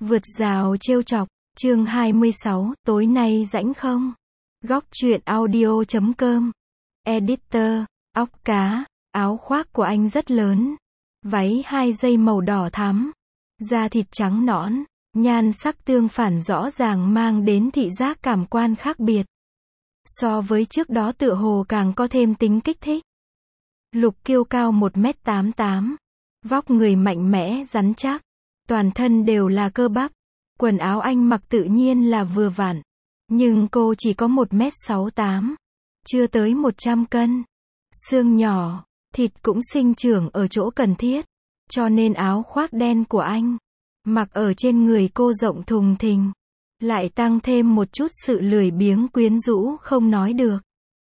Vượt rào trêu chọc, chương 26, tối nay rảnh không? Góc truyện audio.com. Editor, óc cá, áo khoác của anh rất lớn. Váy 2 dây màu đỏ thắm. Da thịt trắng nõn, nhan sắc tương phản rõ ràng mang đến thị giác cảm quan khác biệt. So với trước đó tựa hồ càng có thêm tính kích thích. Lục Kiêu cao 1m88. Vóc người mạnh mẽ, rắn chắc. Toàn thân đều là cơ bắp. Quần áo anh mặc tự nhiên là vừa vặn. Nhưng cô chỉ có 1m68. Chưa tới 100 cân. Xương nhỏ, thịt cũng sinh trưởng ở chỗ cần thiết. Cho nên áo khoác đen của anh mặc ở trên người cô rộng thùng thình. Lại tăng thêm một chút sự lười biếng quyến rũ không nói được.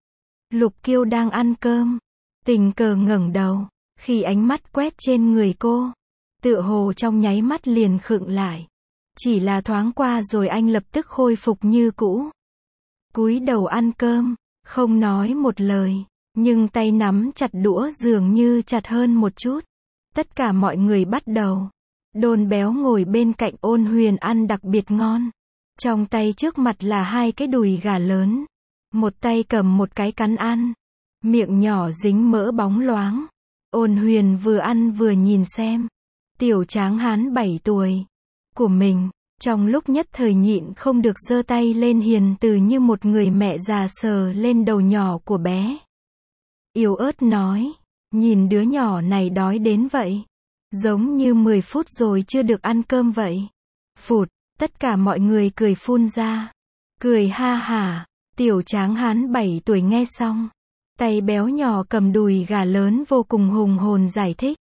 Lục Kiêu đang ăn cơm. Tình cờ ngẩng đầu. Khi ánh mắt quét trên người cô, tựa hồ trong nháy mắt liền khựng lại. Chỉ là thoáng qua rồi anh lập tức khôi phục như cũ. Cúi đầu ăn cơm, không nói một lời, nhưng tay nắm chặt đũa dường như chặt hơn một chút. Tất cả mọi người bắt đầu. Đôn béo ngồi bên cạnh Ôn Huyền ăn đặc biệt ngon. Trong tay trước mặt là 2 cái đùi gà lớn. Một tay cầm một cái cắn ăn. Miệng nhỏ dính mỡ bóng loáng. Ôn Huyền vừa ăn vừa nhìn xem. Tiểu tráng hán 7 tuổi của mình, trong lúc nhất thời nhịn không được giơ tay lên hiền từ như một người mẹ già sờ lên đầu nhỏ của bé. Yếu ớt nói, nhìn đứa nhỏ này đói đến vậy. Giống như 10 phút rồi chưa được ăn cơm vậy. Phụt, tất cả mọi người cười phun ra. Cười ha hả, tiểu tráng hán 7 tuổi nghe xong. Tay béo nhỏ cầm đùi gà lớn vô cùng hùng hồn giải thích.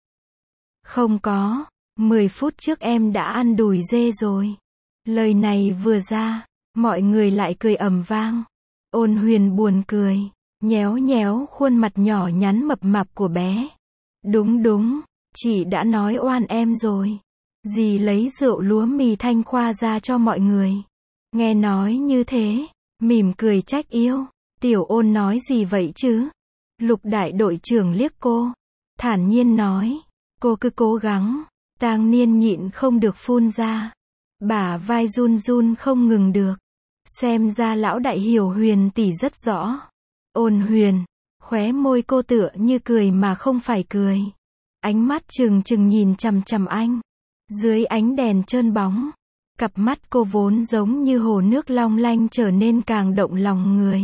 Không có, 10 phút trước em đã ăn đùi dê rồi. Lời này vừa ra, mọi người lại cười ầm vang. Ôn Huyền buồn cười, nhéo nhéo khuôn mặt nhỏ nhắn mập mạp của bé. Đúng đúng, chị đã nói oan em rồi. Dì lấy rượu lúa mì Thanh Khoa ra cho mọi người. Nghe nói như thế, mỉm cười trách yêu. Tiểu Ôn nói gì vậy chứ? Lục đại đội trưởng liếc cô, thản nhiên nói, cô cứ cố gắng. Tang Niên nhịn không được phun ra, bả vai run run không ngừng được. Xem ra lão đại hiểu Huyền tỷ rất rõ. Ôn Huyền, khóe môi cô tựa như cười mà không phải cười. Ánh mắt trừng trừng nhìn chằm chằm anh. Dưới ánh đèn trơn bóng, cặp mắt cô vốn giống như hồ nước long lanh trở nên càng động lòng người.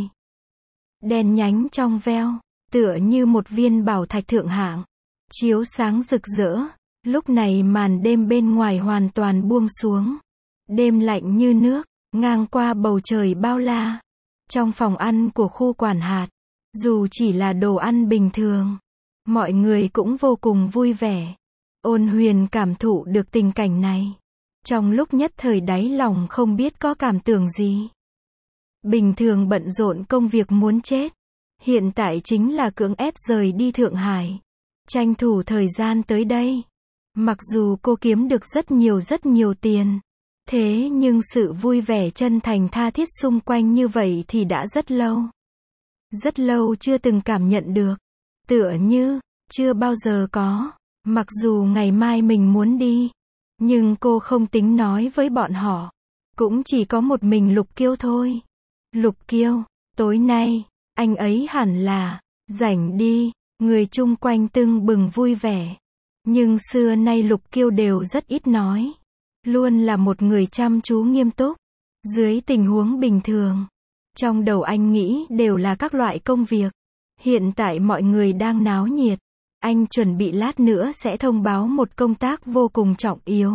Đèn nhánh trong veo, tựa như một viên bảo thạch thượng hạng, chiếu sáng rực rỡ. Lúc này màn đêm bên ngoài hoàn toàn buông xuống. Đêm lạnh như nước, ngang qua bầu trời bao la. Trong phòng ăn của khu quản hạt, dù chỉ là đồ ăn bình thường, mọi người cũng vô cùng vui vẻ. Ôn Huyền cảm thụ được tình cảnh này. Trong lúc nhất thời đáy lòng không biết có cảm tưởng gì. Bình thường bận rộn công việc muốn chết. Hiện tại chính là cưỡng ép rời đi Thượng Hải. Tranh thủ thời gian tới đây. Mặc dù cô kiếm được rất nhiều tiền. Thế nhưng sự vui vẻ chân thành tha thiết xung quanh như vậy thì đã rất lâu. Rất lâu chưa từng cảm nhận được. Tựa như, chưa bao giờ có. Mặc dù ngày mai mình muốn đi. Nhưng cô không tính nói với bọn họ. Cũng chỉ có một mình Lục Kiêu thôi. Lục Kiêu, tối nay, anh ấy hẳn là rảnh đi. Người chung quanh tưng bừng vui vẻ. Nhưng xưa nay Lục Kiêu đều rất ít nói. Luôn là một người chăm chú nghiêm túc. Dưới tình huống bình thường, trong đầu anh nghĩ đều là các loại công việc. Hiện tại mọi người đang náo nhiệt. Anh chuẩn bị lát nữa sẽ thông báo một công tác vô cùng trọng yếu.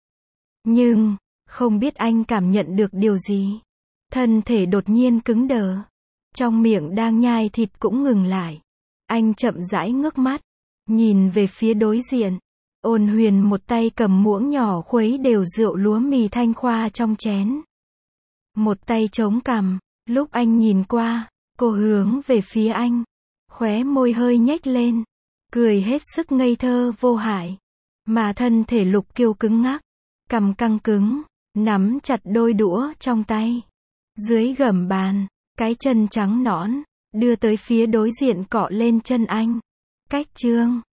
Nhưng, không biết anh cảm nhận được điều gì. Thân thể đột nhiên cứng đờ. Trong miệng đang nhai thịt cũng ngừng lại. Anh chậm rãi ngước mắt. Nhìn về phía đối diện. Ôn Huyền một tay cầm muỗng nhỏ khuấy đều rượu lúa mì Thanh Khoa trong chén. Một tay chống cằm. Lúc anh nhìn qua, cô hướng về phía anh. Khóe môi hơi nhếch lên. Cười hết sức ngây thơ vô hại. Mà thân thể Lục Kiêu cứng ngắc. Cằm căng cứng. Nắm chặt đôi đũa trong tay. Dưới gầm bàn, cái chân trắng nõn đưa tới phía đối diện cọ lên chân anh. Cách chương